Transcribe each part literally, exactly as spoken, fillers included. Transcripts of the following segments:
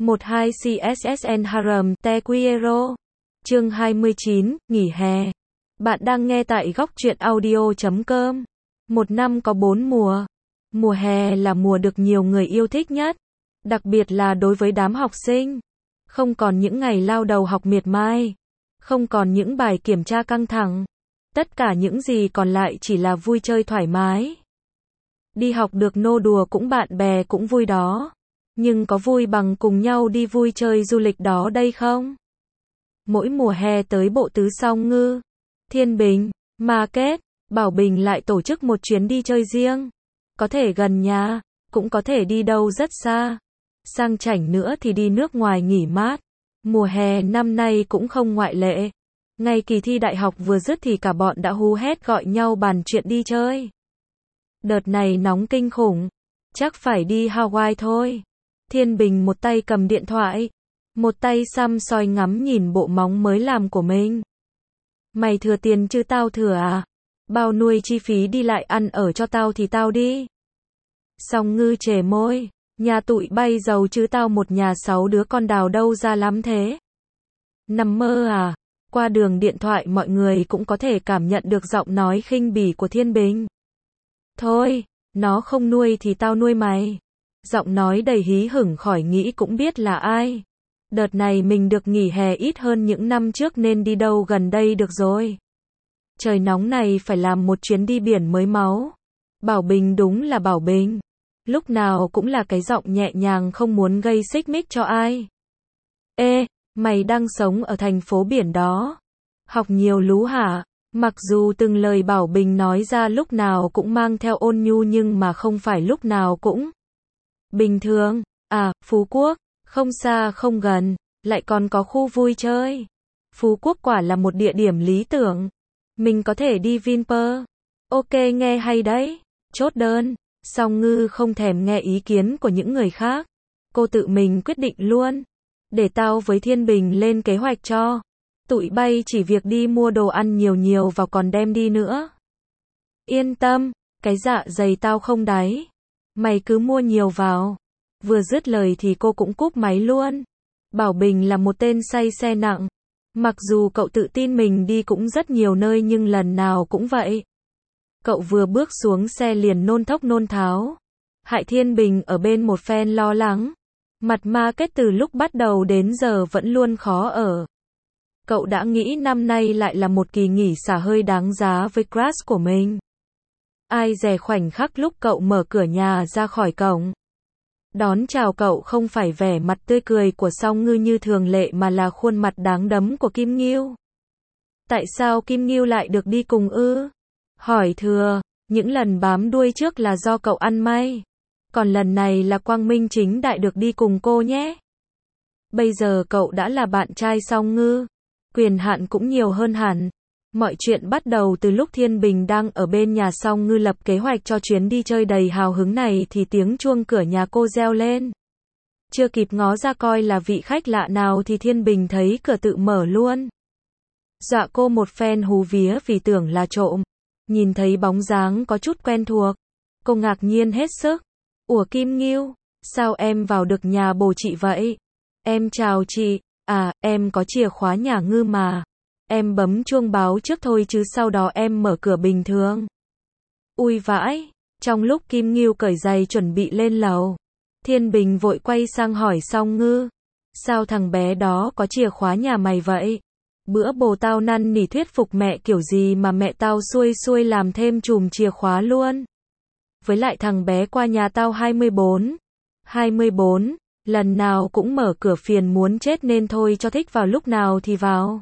một hai C S S N Harem Te Quiero. Chương hai mươi chín, nghỉ hè. Bạn đang nghe tại góc truyện audio chấm com. Một năm có bốn mùa. Mùa hè là mùa được nhiều người yêu thích nhất, đặc biệt là đối với đám học sinh. Không còn những ngày lao đầu học miệt mài, không còn những bài kiểm tra căng thẳng. Tất cả những gì còn lại chỉ là vui chơi thoải mái. Đi học được nô đùa cũng bạn bè cũng vui đó. Nhưng có vui bằng cùng nhau đi vui chơi du lịch đó đây không? Mỗi mùa hè tới Bộ Tứ Song Ngư, Thiên Bình, Market, Bảo Bình lại tổ chức một chuyến đi chơi riêng. Có thể gần nhà, cũng có thể đi đâu rất xa. Sang chảnh nữa thì đi nước ngoài nghỉ mát. Mùa hè năm nay cũng không ngoại lệ. Ngay kỳ thi đại học vừa dứt thì cả bọn đã hú hét gọi nhau bàn chuyện đi chơi. Đợt này nóng kinh khủng, chắc phải đi Hawaii thôi. Thiên Bình một tay cầm điện thoại, một tay xăm soi ngắm nhìn bộ móng mới làm của mình. Mày thừa tiền chứ tao thừa à? Bao nuôi chi phí đi lại ăn ở cho tao thì tao đi. Song Ngư chề môi, nhà tụi bay giàu chứ tao một nhà sáu đứa con đào đâu ra lắm thế. Nằm mơ à? Qua đường điện thoại mọi người cũng có thể cảm nhận được giọng nói khinh bỉ của Thiên Bình. Thôi, nó không nuôi thì tao nuôi mày. Giọng nói đầy hí hửng khỏi nghĩ cũng biết là ai. Đợt này mình được nghỉ hè ít hơn những năm trước nên đi đâu gần đây được rồi. Trời nóng này phải làm một chuyến đi biển mới máu. Bảo Bình đúng là Bảo Bình. Lúc nào cũng là cái giọng nhẹ nhàng không muốn gây xích mích cho ai. Ê, mày đang sống ở thành phố biển đó. Học nhiều lú hả? Mặc dù từng lời Bảo Bình nói ra lúc nào cũng mang theo ôn nhu nhưng mà không phải lúc nào cũng bình thường. À, Phú Quốc, không xa không gần, lại còn có khu vui chơi. Phú Quốc quả là một địa điểm lý tưởng. Mình có thể đi Vinpearl. Ok, nghe hay đấy. Chốt đơn. Song Ngư không thèm nghe ý kiến của những người khác. Cô tự mình quyết định luôn. Để tao với Thiên Bình lên kế hoạch cho. Tụi bay chỉ việc đi mua đồ ăn nhiều nhiều vào còn đem đi nữa. Yên tâm, cái dạ dày tao không đáy. Mày cứ mua nhiều vào. Vừa dứt lời thì cô cũng cúp máy luôn. Bảo Bình là một tên say xe nặng. Mặc dù cậu tự tin mình đi cũng rất nhiều nơi nhưng lần nào cũng vậy. Cậu vừa bước xuống xe liền nôn thốc nôn tháo. Hại Thiên Bình ở bên một phen lo lắng. Mặt Market từ lúc bắt đầu đến giờ vẫn luôn khó ở. Cậu đã nghĩ năm nay lại là một kỳ nghỉ xả hơi đáng giá với crush của mình. Ai dè khoảnh khắc lúc cậu mở cửa nhà ra khỏi cổng. Đón chào cậu không phải vẻ mặt tươi cười của Song Ngư như thường lệ mà là khuôn mặt đáng đấm của Kim Ngưu. Tại sao Kim Ngưu lại được đi cùng ư? Hỏi thừa, những lần bám đuôi trước là do cậu ăn may. Còn lần này là quang minh chính đại được đi cùng cô nhé. Bây giờ cậu đã là bạn trai Song Ngư. Quyền hạn cũng nhiều hơn hẳn. Mọi chuyện bắt đầu từ lúc Thiên Bình đang ở bên nhà Song Ngư lập kế hoạch cho chuyến đi chơi đầy hào hứng này thì tiếng chuông cửa nhà cô reo lên. Chưa kịp ngó ra coi là vị khách lạ nào thì Thiên Bình thấy cửa tự mở luôn. Dọa cô một phen hú vía vì tưởng là trộm. Nhìn thấy bóng dáng có chút quen thuộc. Cô ngạc nhiên hết sức. Ủa Kim Ngưu, sao em vào được nhà bồ chị vậy? Em chào chị. À, em có chìa khóa nhà Ngư mà. Em bấm chuông báo trước thôi chứ sau đó em mở cửa bình thường. Ui vãi, trong lúc Kim Ngưu cởi giày chuẩn bị lên lầu, Thiên Bình vội quay sang hỏi Song Ngư. Sao thằng bé đó có chìa khóa nhà mày vậy? Bữa bồ tao năn nỉ thuyết phục mẹ kiểu gì mà mẹ tao xuôi xuôi làm thêm chùm chìa khóa luôn. Với lại thằng bé qua nhà tao hai mươi bốn. hai mươi bốn, lần nào cũng mở cửa phiền muốn chết nên thôi cho thích vào lúc nào thì vào.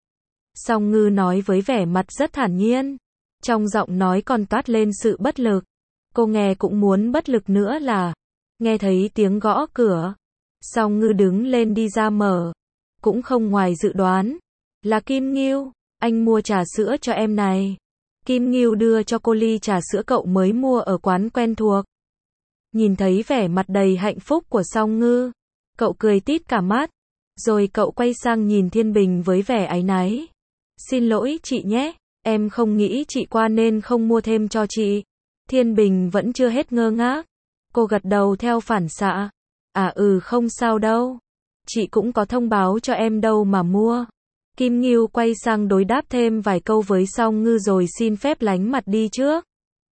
Song Ngư nói với vẻ mặt rất thản nhiên. Trong giọng nói còn toát lên sự bất lực. Cô nghe cũng muốn bất lực nữa là. Nghe thấy tiếng gõ cửa. Song Ngư đứng lên đi ra mở. Cũng không ngoài dự đoán. Là Kim Ngưu, anh mua trà sữa cho em này. Kim Ngưu đưa cho cô ly trà sữa cậu mới mua ở quán quen thuộc. Nhìn thấy vẻ mặt đầy hạnh phúc của Song Ngư. Cậu cười tít cả mắt. Rồi cậu quay sang nhìn Thiên Bình với vẻ áy náy. Xin lỗi chị nhé, em không nghĩ chị qua nên không mua thêm cho chị. Thiên Bình vẫn chưa hết ngơ ngác. Cô gật đầu theo phản xạ. À ừ không sao đâu. Chị cũng có thông báo cho em đâu mà mua. Kim Ngưu quay sang đối đáp thêm vài câu với Song Ngư rồi xin phép lánh mặt đi trước.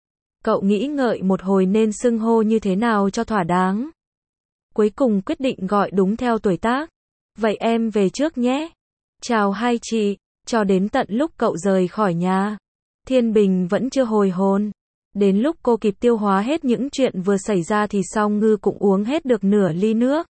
Cậu nghĩ ngợi một hồi nên xưng hô như thế nào cho thỏa đáng. Cuối cùng quyết định gọi đúng theo tuổi tác. Vậy em về trước nhé. Chào hai chị. Cho đến tận lúc cậu rời khỏi nhà, Thiên Bình vẫn chưa hồi hồn. Đến lúc cô kịp tiêu hóa hết những chuyện vừa xảy ra thì Song Ngư cũng uống hết được nửa ly nước.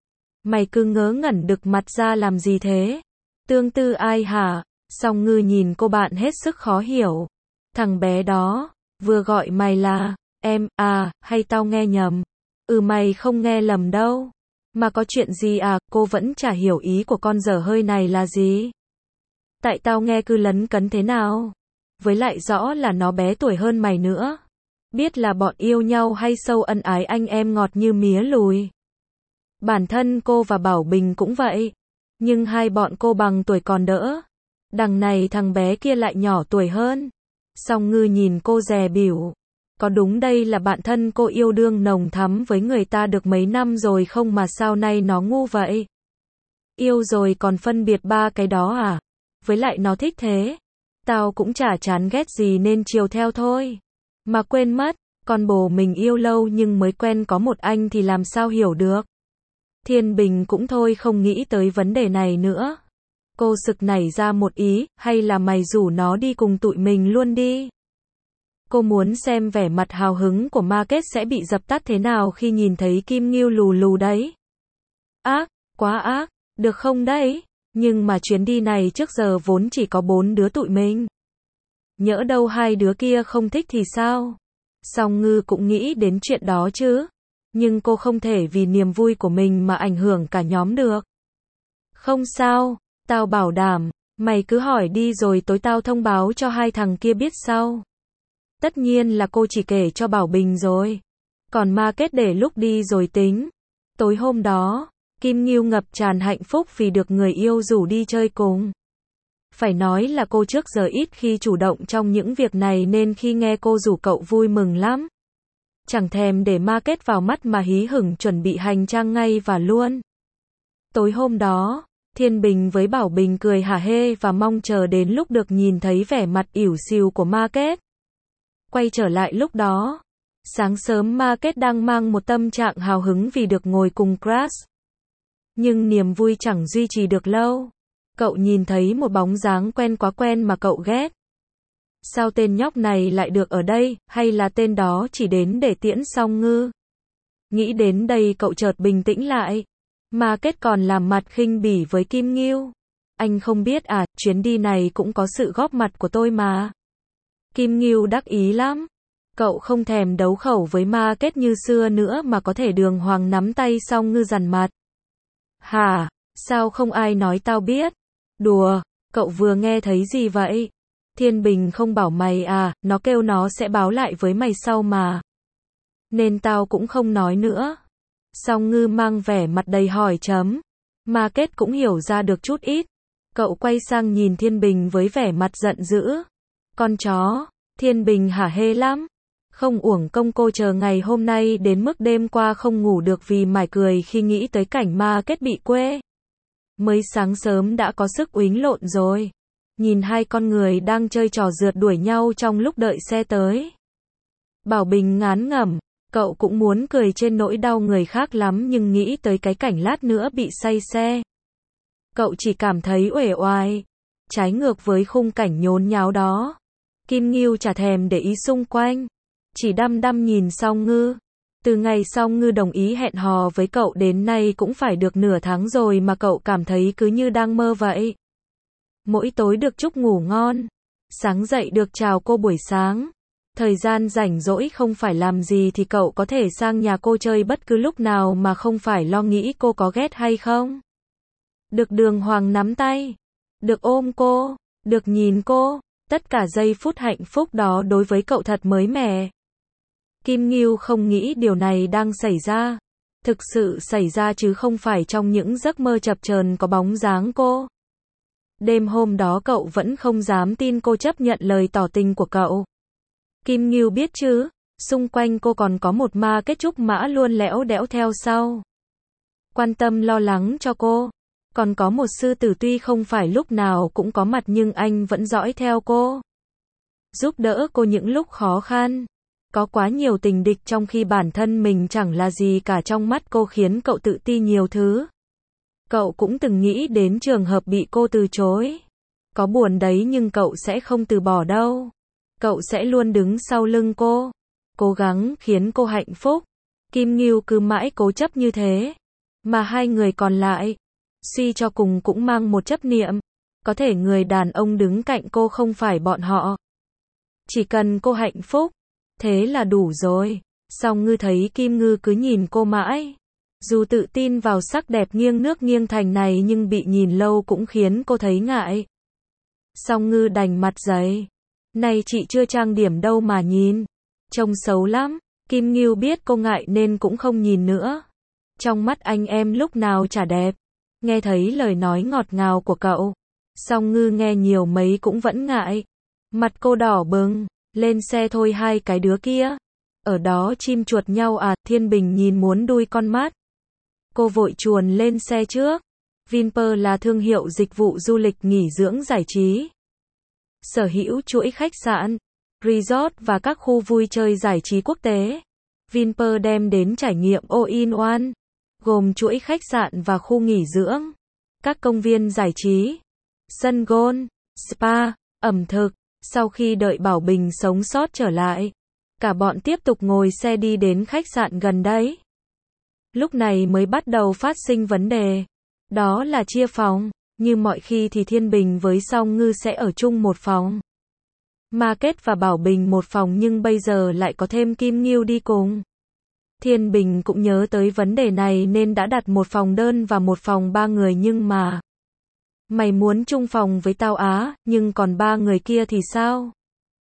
Mày cứ ngớ ngẩn đực mặt ra làm gì thế? Tương tư ai hả? Song Ngư nhìn cô bạn hết sức khó hiểu. Thằng bé đó, vừa gọi mày là, em, à, hay tao nghe nhầm? Ừ mày không nghe lầm đâu. Mà có chuyện gì à, cô vẫn chả hiểu ý của con dở hơi này là gì. Tại tao nghe cứ lấn cấn thế nào? Với lại rõ là nó bé tuổi hơn mày nữa. Biết là bọn yêu nhau hay sâu ân ái anh em ngọt như mía lùi. Bản thân cô và Bảo Bình cũng vậy. Nhưng hai bọn cô bằng tuổi còn đỡ. Đằng này thằng bé kia lại nhỏ tuổi hơn. Song Ngư nhìn cô dè bỉu. Có đúng đây là bạn thân cô yêu đương nồng thắm với người ta được mấy năm rồi không mà sao nay nó ngu vậy? Yêu rồi còn phân biệt ba cái đó à? Với lại nó thích thế. Tao cũng chả chán ghét gì nên chiều theo thôi. Mà quên mất, con bồ mình yêu lâu nhưng mới quen có một anh thì làm sao hiểu được. Thiên Bình cũng thôi không nghĩ tới vấn đề này nữa. Cô sực nảy ra một ý, hay là mày rủ nó đi cùng tụi mình luôn đi. Cô muốn xem vẻ mặt hào hứng của Market sẽ bị dập tắt thế nào khi nhìn thấy Kim Ngưu lù lù đấy. Ác, quá ác, được không đấy? Nhưng mà chuyến đi này trước giờ vốn chỉ có bốn đứa tụi mình. Nhỡ đâu hai đứa kia không thích thì sao? Song Ngư cũng nghĩ đến chuyện đó chứ. Nhưng cô không thể vì niềm vui của mình mà ảnh hưởng cả nhóm được. Không sao, tao bảo đảm, mày cứ hỏi đi rồi tối tao thông báo cho hai thằng kia biết sau. Tất nhiên là cô chỉ kể cho Bảo Bình rồi. Còn Market để lúc đi rồi tính. Tối hôm đó, Kim Ngưu ngập tràn hạnh phúc vì được người yêu rủ đi chơi cùng. Phải nói là cô trước giờ ít khi chủ động trong những việc này nên khi nghe cô rủ cậu vui mừng lắm. Chẳng thèm để Market vào mắt mà hí hửng chuẩn bị hành trang ngay và luôn. Tối hôm đó, Thiên Bình với Bảo Bình cười hả hê và mong chờ đến lúc được nhìn thấy vẻ mặt ỉu xìu của Market. Quay trở lại lúc đó, sáng sớm Market đang mang một tâm trạng hào hứng vì được ngồi cùng Crush. Nhưng niềm vui chẳng duy trì được lâu. Cậu nhìn thấy một bóng dáng quen quá quen mà cậu ghét. Sao tên nhóc này lại được ở đây, hay là tên đó chỉ đến để tiễn Song Ngư? Nghĩ đến đây cậu chợt bình tĩnh lại. Market còn làm mặt khinh bỉ với Kim Ngưu. Anh không biết à, chuyến đi này cũng có sự góp mặt của tôi mà. Kim Ngưu đắc ý lắm. Cậu không thèm đấu khẩu với Market như xưa nữa mà có thể đường hoàng nắm tay Song Ngư dằn mặt. Hả, sao không ai nói tao biết? Đùa, cậu vừa nghe thấy gì vậy? Thiên Bình không bảo mày à, nó kêu nó sẽ báo lại với mày sau mà. Nên tao cũng không nói nữa. Song Ngư mang vẻ mặt đầy hỏi chấm. Market cũng hiểu ra được chút ít. Cậu quay sang nhìn Thiên Bình với vẻ mặt giận dữ. Con chó, Thiên Bình hả hê lắm. Không uổng công cô chờ ngày hôm nay đến mức đêm qua không ngủ được vì mải cười khi nghĩ tới cảnh Market bị quê. Mới sáng sớm đã có sức uýnh lộn rồi. Nhìn hai con người đang chơi trò rượt đuổi nhau trong lúc đợi xe tới. Bảo Bình ngán ngẩm, cậu cũng muốn cười trên nỗi đau người khác lắm nhưng nghĩ tới cái cảnh lát nữa bị say xe. Cậu chỉ cảm thấy uể oải. Trái ngược với khung cảnh nhốn nháo đó. Kim Ngưu chả thèm để ý xung quanh. Chỉ đăm đăm nhìn Song Ngư. Từ ngày Song Ngư đồng ý hẹn hò với cậu đến nay cũng phải được nửa tháng rồi mà cậu cảm thấy cứ như đang mơ vậy. Mỗi tối được chúc ngủ ngon. Sáng dậy được chào cô buổi sáng. Thời gian rảnh rỗi không phải làm gì thì cậu có thể sang nhà cô chơi bất cứ lúc nào mà không phải lo nghĩ cô có ghét hay không. Được đường hoàng nắm tay. Được ôm cô. Được nhìn cô. Tất cả giây phút hạnh phúc đó đối với cậu thật mới mẻ. Kim Ngưu không nghĩ điều này đang xảy ra. Thực sự xảy ra chứ không phải trong những giấc mơ chập chờn có bóng dáng cô. Đêm hôm đó cậu vẫn không dám tin cô chấp nhận lời tỏ tình của cậu. Kim Ngưu biết chứ, xung quanh cô còn có một Market trúc mã luôn lẽo đẽo theo sau. quan tâm lo lắng cho cô. Còn có một sư tử tuy không phải lúc nào cũng có mặt nhưng anh vẫn dõi theo cô, giúp đỡ cô những lúc khó khăn. Có quá nhiều tình địch trong khi bản thân mình chẳng là gì cả trong mắt cô khiến cậu tự ti nhiều thứ. Cậu cũng từng nghĩ đến trường hợp bị cô từ chối. Có buồn đấy nhưng cậu sẽ không từ bỏ đâu. Cậu sẽ luôn đứng sau lưng cô, cố gắng khiến cô hạnh phúc. Kim Ngưu cứ mãi cố chấp như thế. Mà hai người còn lại, suy cho cùng cũng mang một chấp niệm. Có thể người đàn ông đứng cạnh cô không phải bọn họ. Chỉ cần cô hạnh phúc, thế là đủ rồi. Song Ngư thấy Kim Ngư cứ nhìn cô mãi. Dù tự tin vào sắc đẹp nghiêng nước nghiêng thành này nhưng bị nhìn lâu cũng khiến cô thấy ngại. Song Ngư đành mặt dày. Này chị chưa trang điểm đâu mà nhìn. Trông xấu lắm. Kim Ngưu biết cô ngại nên cũng không nhìn nữa. Trong mắt anh em lúc nào chả đẹp. Nghe thấy lời nói ngọt ngào của cậu. Song Ngư nghe nhiều mấy cũng vẫn ngại. Mặt cô đỏ bừng. Lên xe thôi hai cái đứa kia. Ở đó chim chuột nhau à, Thiên Bình nhìn muốn đuôi con mắt. Cô vội chuồn lên xe trước. Vinpearl là thương hiệu dịch vụ du lịch nghỉ dưỡng giải trí. Sở hữu chuỗi khách sạn, resort và các khu vui chơi giải trí quốc tế. Vinpearl đem đến trải nghiệm all-in-one, gồm chuỗi khách sạn và khu nghỉ dưỡng, các công viên giải trí, sân golf, spa, ẩm thực. Sau khi đợi Bảo Bình sống sót trở lại, cả bọn tiếp tục ngồi xe đi đến khách sạn gần đấy. Lúc này mới bắt đầu phát sinh vấn đề. Đó là chia phòng. Như mọi khi thì Thiên Bình với Song Ngư sẽ ở chung một phòng. Market và Bảo Bình một phòng nhưng bây giờ lại có thêm Kim Ngưu đi cùng. Thiên Bình cũng nhớ tới vấn đề này nên đã đặt một phòng đơn và một phòng ba người nhưng mà... Mày muốn chung phòng với tao á, nhưng còn ba người kia thì sao?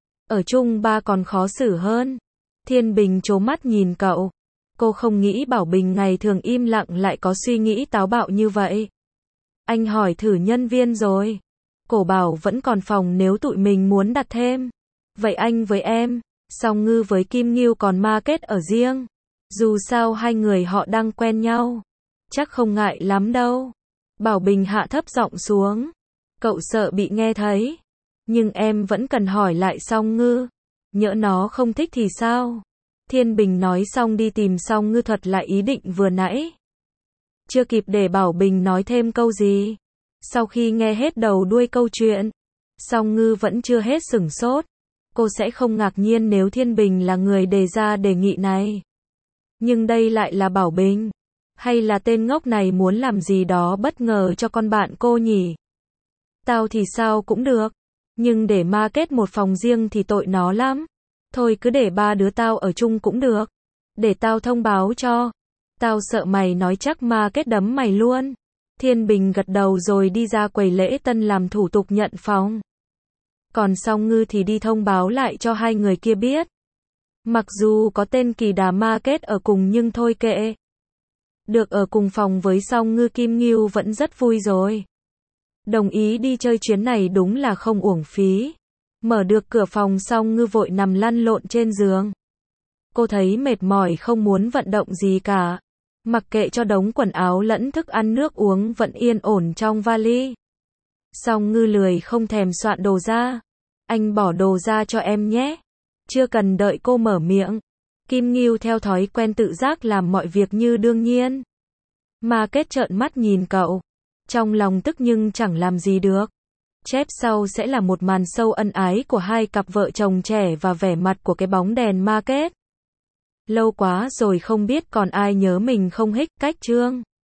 Ở chung ba còn khó xử hơn. Thiên Bình trố mắt nhìn cậu. Cô không nghĩ Bảo Bình ngày thường im lặng lại có suy nghĩ táo bạo như vậy. Anh hỏi thử nhân viên rồi. Cổ bảo vẫn còn phòng nếu tụi mình muốn đặt thêm. Vậy anh với em, Song Ngư với Kim Ngưu còn Market ở riêng. Dù sao hai người họ đang quen nhau. Chắc không ngại lắm đâu. Bảo Bình hạ thấp giọng xuống. Cậu sợ bị nghe thấy. Nhưng em vẫn cần hỏi lại Song Ngư. Nhỡ nó không thích thì sao? Thiên Bình nói xong đi tìm Song Ngư thuật lại ý định vừa nãy. Chưa kịp để Bảo Bình nói thêm câu gì. Sau khi nghe hết đầu đuôi câu chuyện, Song Ngư vẫn chưa hết sửng sốt. Cô sẽ không ngạc nhiên nếu Thiên Bình là người đề ra đề nghị này. Nhưng đây lại là Bảo Bình. Hay là tên ngốc này muốn làm gì đó bất ngờ cho con bạn cô nhỉ? Tao thì sao cũng được. Nhưng để Market một phòng riêng thì tội nó lắm. Thôi cứ để ba đứa tao ở chung cũng được. Để tao thông báo cho. Tao sợ mày nói chắc Market đấm mày luôn. Thiên Bình gật đầu rồi đi ra quầy lễ tân làm thủ tục nhận phòng. Còn Song Ngư thì đi thông báo lại cho hai người kia biết. Mặc dù có tên kỳ đà Market ở cùng nhưng thôi kệ. Được ở cùng phòng với Song Ngư Kim Ngưu vẫn rất vui rồi. Đồng ý đi chơi chuyến này đúng là không uổng phí. Mở được cửa phòng Song Ngư vội nằm lăn lộn trên giường. Cô thấy mệt mỏi không muốn vận động gì cả. Mặc kệ cho đống quần áo lẫn thức ăn nước uống vẫn yên ổn trong vali. Song Ngư lười không thèm soạn đồ ra. Anh bỏ đồ ra cho em nhé. Chưa cần đợi cô mở miệng. Kim Ngưu theo thói quen tự giác làm mọi việc như đương nhiên. Market trợn mắt nhìn cậu. Trong lòng tức nhưng chẳng làm gì được. Chép sau sẽ là một màn sâu ân ái của hai cặp vợ chồng trẻ và vẻ mặt của cái bóng đèn Market. Lâu quá rồi không biết còn ai nhớ mình không hích cách chương.